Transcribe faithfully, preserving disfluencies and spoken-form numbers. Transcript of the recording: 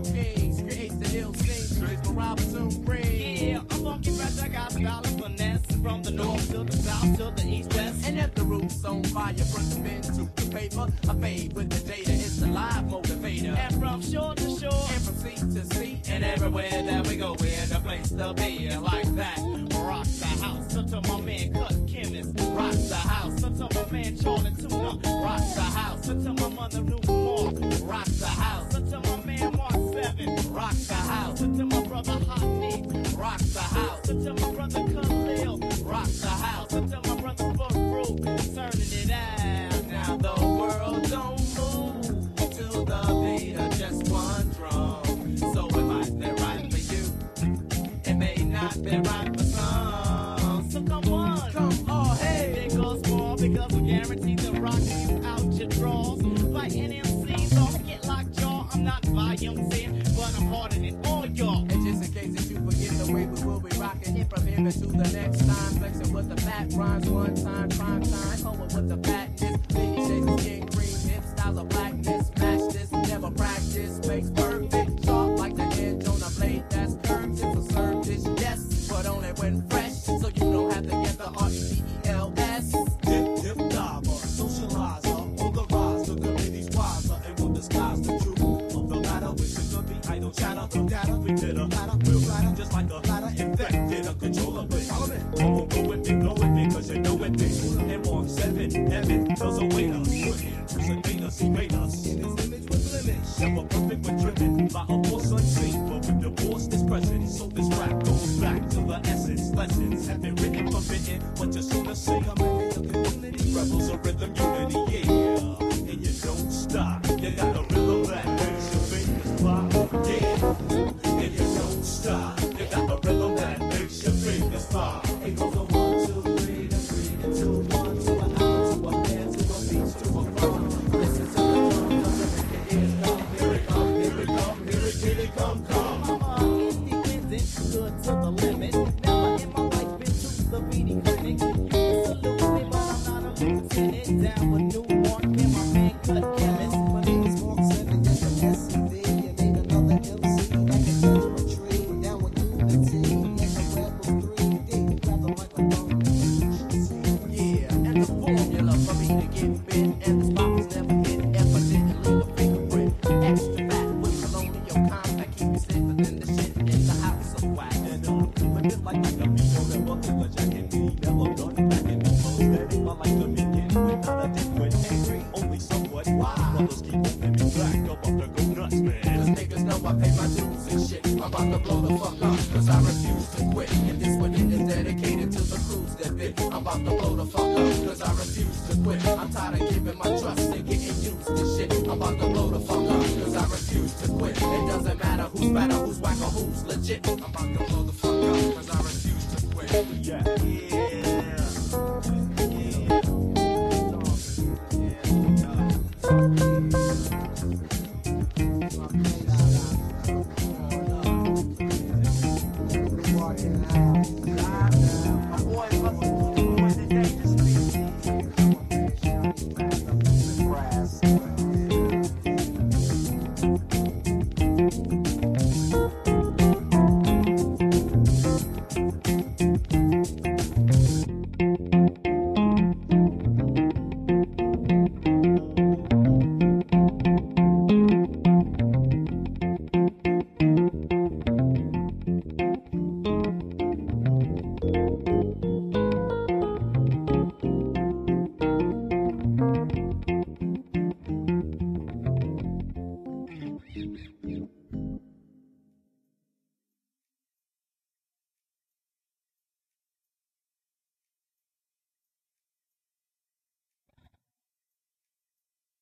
kings, creates the ill scene, creates morale to bring. Yeah, I'm funky fresh, I got style and finesse. From the north to the south to the east west. And if the root's on fire, put the pen to the paper. A fade with the data, it's the live motivator. And from shore to shore, and from sea to sea, and everywhere that we go, we're the place to be. And like that, rock the house until my man Cut Chemist. Rock the house until my man Charlie Tuna. Rock the house until my mother Ruth Moore. Rock the house until my man Mark Seven. Rock the house until my brother Hot Nick. Rock the house until my brother Khalil. Rock the house until my brother Fuck Fruit. Turning it out. Now the world don't move to the beat of just one drum. So it might be right for you. It may not be right for some. So come on, come on, hey. Big or small, because we guarantee to rock you out your drawers. Fighting M Cs, don't get locked jaw. I'm not volume ten, but I'm harder than all y'all. And just in case that you forget the way we will be rocking it from here to the next time. Flexing with the fat rhymes one time, prime time. Over with the fatness, baby shades of skin cream, hip styles of blackness. Match this, never practice, makes perfect. Sharp like the edge on a blade that's curved. It's a service, yes, but only when fresh. So you don't have to get the R E D E L S. Dip, dip, diver, socializer, on the rise, the committee's wiser, and will disguise the truth of the matter. Wishing to be idle chatter, from data, we did a ladder, we'll ladder, just like a ladder, infected, uncontrollably. Follow me, come on, go with me, go with me, cause you know it be. And on seven, heaven, does await us, put in, sedate us, evade us. In his image with limits, never perfect but driven by a force unseen, but with divorce is present. So this rap goes back to the essence, lessons have been written, forbidden, what you sooner see. Come in your community, rebels of rhythm, unity, yeah. And you don't stop, you got a rhythm that makes your fingers pop, yeah. And you don't stop, you got a rhythm that makes your fingers pop. It goes a one, two, three, to three, to two, one, to an hour, to a hand, to a beach, to a farm. Listen to the drum, cause the ears come, here it come, here it come, here it, here it come, come. I'm independent, good to the limit. Never in my life been to the beating clinic. You can salute me, but I'm not a lieutenant. Down with New Mark and my man Cut Chemist. My name is Mark Seven, yes, the S C V. And ain't another M C like a judgment tree. Down with unity, like a rebel three D. Rather like a drum. Yeah, and the formula for me to get bit, and the spot was never hit, evidently a fingerprint. Extra fat with colonial contact, keep me safer than the shit in the house of wax. And um, but just like like a beat on that bucket, the jacket be never done back in the flow. That ain't my life to begin with, not a different angry, only somewhat. Why? Brothers keep holding me back, I'm about to go nuts, man. Cause niggas know I pay my dues and shit. I'm about to blow the fuck up, cause I refuse to quit. And this one here is dedicated to the crews that bit. I'm about to blow the fuck up, cause I refuse to quit. I'm tired of giving my trust and getting used to shit. I'm about to blow the fuck up, cause I refuse to quit. It doesn't matter who's better, who's whack, or who's legit. I'm about to blow the fuck up, cause I refuse to quit. Yeah, yeah. Grass.